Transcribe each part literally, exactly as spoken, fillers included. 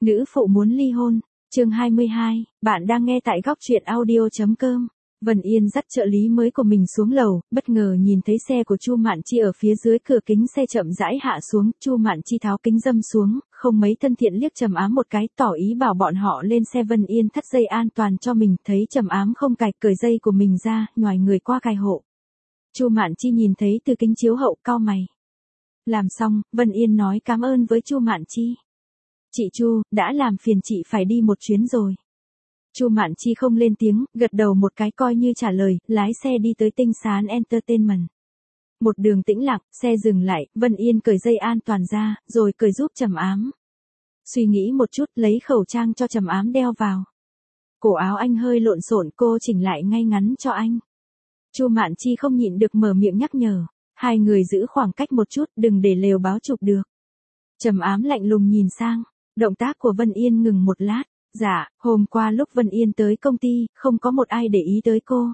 Nữ phụ muốn ly hôn, chương hai mươi hai, bạn đang nghe tại góc truyện audio.com. Vân Yên dắt trợ lý mới của mình xuống lầu, bất ngờ nhìn thấy xe của Chu Mạn Chi ở phía dưới cửa kính xe chậm rãi hạ xuống, Chu Mạn Chi tháo kính râm xuống, không mấy thân thiện liếc Trầm Ám một cái, tỏ ý bảo bọn họ lên xe. Vân Yên thắt dây an toàn cho mình, thấy Trầm Ám không cài, cởi dây của mình ra, nhoài người qua cài hộ. Chu Mạn Chi nhìn thấy từ kính chiếu hậu, cau mày. Làm xong, Vân Yên nói cảm ơn với Chu Mạn Chi. Chị Chu, đã làm phiền chị phải đi một chuyến rồi. Chu Mạn Chi không lên tiếng, gật đầu một cái coi như trả lời, lái xe đi tới Tinh Sán Entertainment. Một đường tĩnh lặng, xe dừng lại, Vân Yên cởi dây an toàn ra, rồi cởi giúp Trầm Ám. Suy nghĩ một chút, lấy khẩu trang cho Trầm Ám đeo vào. Cổ áo anh hơi lộn xộn, cô chỉnh lại ngay ngắn cho anh. Chu Mạn Chi không nhịn được mở miệng nhắc nhở, hai người giữ khoảng cách một chút, đừng để lều báo chụp được. Trầm Ám lạnh lùng nhìn sang, động tác của Vân Yên ngừng một lát. Dạ, hôm qua lúc Vân Yên tới công ty, không có một ai để ý tới cô.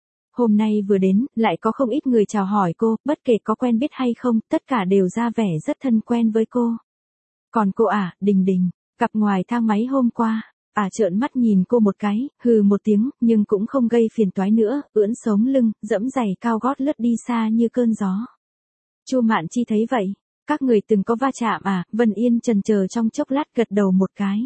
Hôm nay vừa đến, lại có không ít người chào hỏi cô, bất kể có quen biết hay không, tất cả đều ra vẻ rất thân quen với cô. Còn cô à, Đình Đình, gặp ngoài thang máy hôm qua, à trợn mắt nhìn cô một cái, hừ một tiếng, nhưng cũng không gây phiền toái nữa, ưỡn sống lưng, dẫm giày cao gót lướt đi xa như cơn gió. Chu Mạn Chi thấy vậy, các người từng có va chạm à? Vân Yên chần chờ trong chốc lát gật đầu một cái.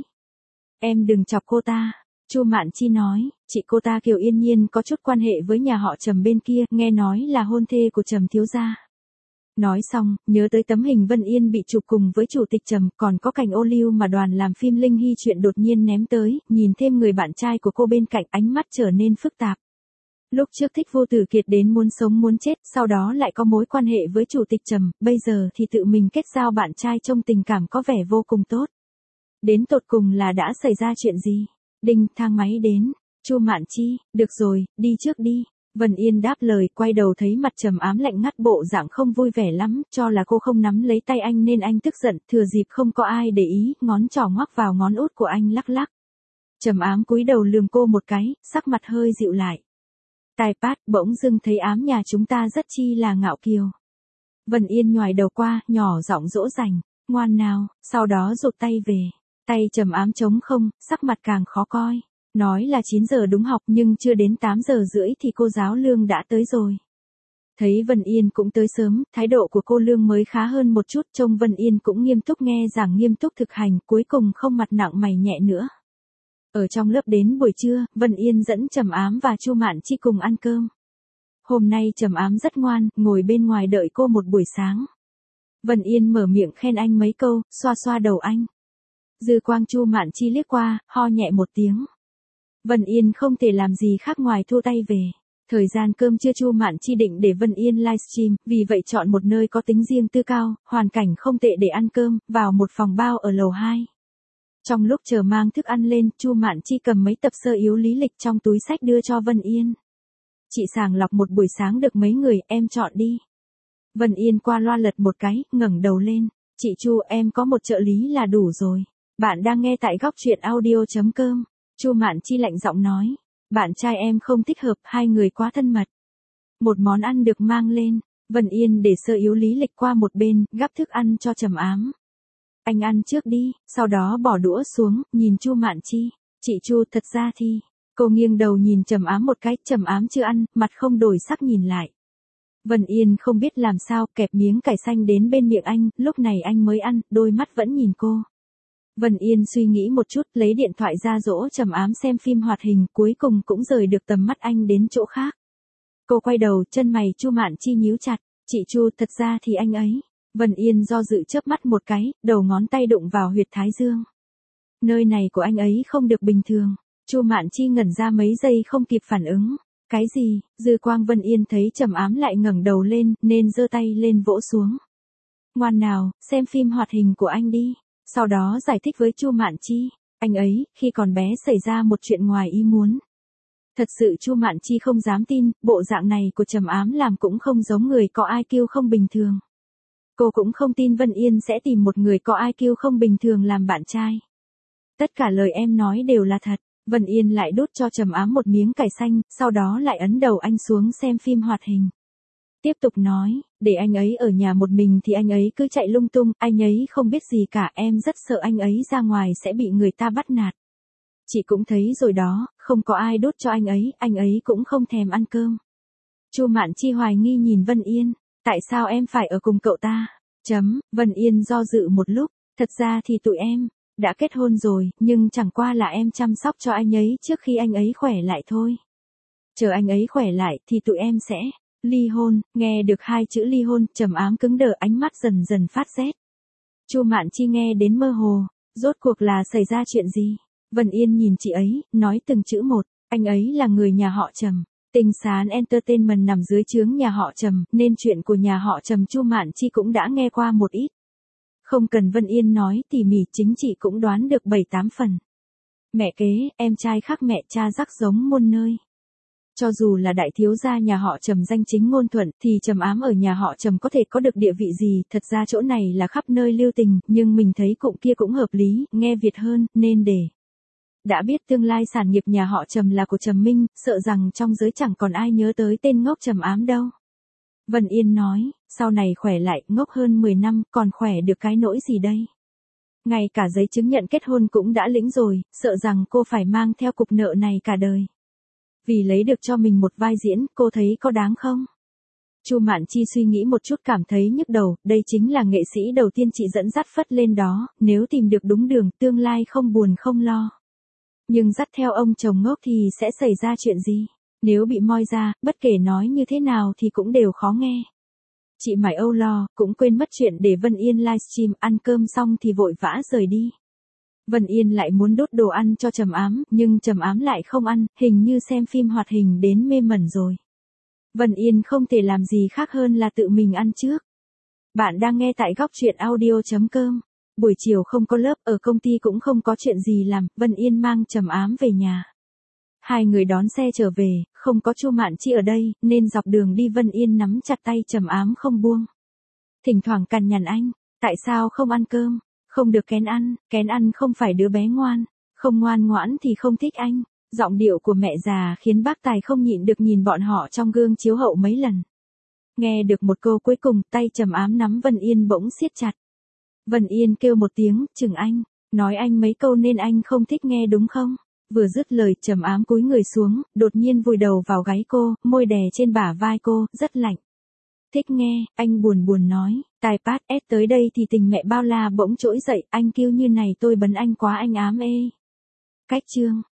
Em đừng chọc cô ta, Chu Mạn Chi nói, chị cô ta Kiều Yên Nhiên có chút quan hệ với nhà họ Trầm bên kia, nghe nói là hôn thê của Trầm thiếu gia. Nói xong, nhớ tới tấm hình Vân Yên bị chụp cùng với chủ tịch Trầm, còn có cảnh ô liu mà đoàn làm phim Linh Hy chuyện đột nhiên ném tới, nhìn thêm người bạn trai của cô bên cạnh, ánh mắt trở nên phức tạp. Lúc trước thích Vô Tử Kiệt đến muốn sống muốn chết, sau đó lại có mối quan hệ với chủ tịch Trầm, bây giờ thì tự mình kết giao bạn trai trong tình cảm có vẻ vô cùng tốt. Đến tột cùng là đã xảy ra chuyện gì? Đinh, thang máy đến. Chu Mạn Chi, được rồi, đi trước đi. Vân Yên đáp lời, quay đầu thấy mặt Trầm Ám lạnh ngắt, bộ dạng không vui vẻ lắm, cho là cô không nắm lấy tay anh nên anh tức giận, thừa dịp không có ai để ý, ngón trỏ ngoắc vào ngón út của anh lắc lắc. Trầm Ám cúi đầu lườm cô một cái, sắc mặt hơi dịu lại. Tai Pát, bỗng dưng thấy Ám nhà chúng ta rất chi là ngạo kiều. Vân Yên nhoài đầu qua, nhỏ giọng dỗ dành, ngoan nào, sau đó rụt tay về. Tay Trầm Ám trống không, sắc mặt càng khó coi. Nói là chín giờ đúng học nhưng chưa đến tám giờ rưỡi thì cô giáo Lương đã tới rồi. Thấy Vân Yên cũng tới sớm, thái độ của cô Lương mới khá hơn một chút, trông Vân Yên cũng nghiêm túc nghe giảng, nghiêm túc thực hành, cuối cùng không mặt nặng mày nhẹ nữa. Ở trong lớp đến buổi trưa, Vân Yên dẫn Trầm Ám và Chu Mạn Chi cùng ăn cơm. Hôm nay Trầm Ám rất ngoan, ngồi bên ngoài đợi cô một buổi sáng. Vân Yên mở miệng khen anh mấy câu, xoa xoa đầu anh. Dư quang Chu Mạn Chi liếc qua, ho nhẹ một tiếng. Vân Yên không thể làm gì khác ngoài thu tay về. Thời gian cơm trưa Chu Mạn Chi định để Vân Yên livestream, vì vậy chọn một nơi có tính riêng tư cao, hoàn cảnh không tệ để ăn cơm, vào một phòng bao ở lầu hai. Trong lúc chờ mang thức ăn lên, Chu Mạn Chi cầm mấy tập sơ yếu lý lịch trong túi xách đưa cho Vân Yên. Chị sàng lọc một buổi sáng được mấy người, em chọn đi. Vân Yên qua loa lật một cái, ngẩng đầu lên. Chị Chu, em có một trợ lý là đủ rồi. Bạn đang nghe tại góc truyện audio.com. Chu Mạn Chi lạnh giọng nói. Bạn trai em không thích hợp, hai người quá thân mật. Một món ăn được mang lên. Vân Yên để sơ yếu lý lịch qua một bên, gắp thức ăn cho Trầm Ám. Anh ăn trước đi, sau đó bỏ đũa xuống, nhìn Chu Mạn Chi. Chị Chu, thật ra thì... Cô nghiêng đầu nhìn Trầm Ám một cái, Trầm Ám chưa ăn, mặt không đổi sắc nhìn lại. Vân Yên không biết làm sao, kẹp miếng cải xanh đến bên miệng anh, lúc này anh mới ăn, đôi mắt vẫn nhìn cô. Vân Yên suy nghĩ một chút, lấy điện thoại ra dỗ Trầm Ám xem phim hoạt hình, cuối cùng cũng rời được tầm mắt anh đến chỗ khác. Cô quay đầu, chân mày Chu Mạn Chi nhíu chặt, chị Chu, thật ra thì anh ấy. Vân Yên do dự chớp mắt một cái, đầu ngón tay đụng vào huyệt thái dương. Nơi này của anh ấy không được bình thường. Chu Mạn Chi ngẩn ra mấy giây không kịp phản ứng. Cái gì? Dư quang Vân Yên thấy Trầm Ám lại ngẩng đầu lên, nên giơ tay lên vỗ xuống. Ngoan nào, xem phim hoạt hình của anh đi. Sau đó giải thích với Chu Mạn Chi, anh ấy, khi còn bé xảy ra một chuyện ngoài ý muốn. Thật sự Chu Mạn Chi không dám tin, bộ dạng này của Trầm Ám làm cũng không giống người có i kiu không bình thường. Cô cũng không tin Vân Yên sẽ tìm một người có i kiu không bình thường làm bạn trai. Tất cả lời em nói đều là thật. Vân Yên lại đút cho Trầm Ám một miếng cải xanh, sau đó lại ấn đầu anh xuống xem phim hoạt hình. Tiếp tục nói, để anh ấy ở nhà một mình thì anh ấy cứ chạy lung tung, anh ấy không biết gì cả, em rất sợ anh ấy ra ngoài sẽ bị người ta bắt nạt. Chị cũng thấy rồi đó, không có ai đốt cho anh ấy, anh ấy cũng không thèm ăn cơm. Chu Mạn Chi hoài nghi nhìn Vân Yên, tại sao em phải ở cùng cậu ta? Chấm, Vân Yên do dự một lúc, thật ra thì tụi em đã kết hôn rồi, nhưng chẳng qua là em chăm sóc cho anh ấy trước khi anh ấy khỏe lại thôi. Chờ anh ấy khỏe lại thì tụi em sẽ ly hôn. Nghe được hai chữ ly hôn, Trầm Ám cứng đờ, ánh mắt dần dần phát rét. Chu Mạn Chi nghe đến mơ hồ, rốt cuộc là xảy ra chuyện gì? Vân Yên nhìn chị ấy, nói từng chữ một, anh ấy là người nhà họ Trầm. Tinh Sán Entertainment nằm dưới trướng nhà họ Trầm, nên chuyện của nhà họ Trầm Chu Mạn Chi cũng đã nghe qua một ít. Không cần Vân Yên nói tỉ mỉ, chính chị cũng đoán được bảy tám phần. Mẹ kế, em trai khác mẹ, cha rắc giống muôn nơi. Cho dù là đại thiếu gia nhà họ Trầm danh chính ngôn thuận, thì Trầm Ám ở nhà họ Trầm có thể có được địa vị gì, thật ra chỗ này là khắp nơi lưu tình, nhưng mình thấy cụm kia cũng hợp lý, nghe Việt hơn, nên để. Đã biết tương lai sản nghiệp nhà họ Trầm là của Trầm Minh, sợ rằng trong giới chẳng còn ai nhớ tới tên ngốc Trầm Ám đâu. Vân Yên nói, sau này khỏe lại, ngốc hơn mười năm, còn khỏe được cái nỗi gì đây? Ngay cả giấy chứng nhận kết hôn cũng đã lĩnh rồi, sợ rằng cô phải mang theo cục nợ này cả đời. Vì lấy được cho mình một vai diễn, cô thấy có đáng không? Chu Mạn Chi suy nghĩ một chút cảm thấy nhức đầu, đây chính là nghệ sĩ đầu tiên chị dẫn dắt phất lên đó, nếu tìm được đúng đường, tương lai không buồn không lo. Nhưng dắt theo ông chồng ngốc thì sẽ xảy ra chuyện gì? Nếu bị moi ra, bất kể nói như thế nào thì cũng đều khó nghe. Chị mải âu lo, cũng quên mất chuyện để Vân Yên livestream, ăn cơm xong thì vội vã rời đi. Vân Yên lại muốn đốt đồ ăn cho Trầm Ám, nhưng Trầm Ám lại không ăn, hình như xem phim hoạt hình đến mê mẩn rồi. Vân Yên không thể làm gì khác hơn là tự mình ăn trước. Bạn đang nghe tại góc truyện audio chấm com. Buổi chiều không có lớp, ở công ty cũng không có chuyện gì làm, Vân Yên mang Trầm Ám về nhà. Hai người đón xe trở về, không có Chu Mạn Chi ở đây, nên dọc đường đi Vân Yên nắm chặt tay Trầm Ám không buông. Thỉnh thoảng cằn nhằn anh, tại sao không ăn cơm? Không được kén ăn, kén ăn không phải đứa bé ngoan, không ngoan ngoãn thì không thích anh. Giọng điệu của mẹ già khiến bác Tài không nhịn được nhìn bọn họ trong gương chiếu hậu mấy lần. Nghe được một câu cuối cùng, tay Trầm Ám nắm Vân Yên bỗng siết chặt. Vân Yên kêu một tiếng, chừng anh, nói anh mấy câu nên anh không thích nghe đúng không? Vừa dứt lời, Trầm Ám cúi người xuống, đột nhiên vùi đầu vào gáy cô, môi đè trên bả vai cô, rất lạnh. Thích nghe, anh buồn buồn nói, tài pát ép tới đây thì tình mẹ bao la bỗng trỗi dậy, anh kêu như này tôi bấn anh quá anh ám ê. Cách chương.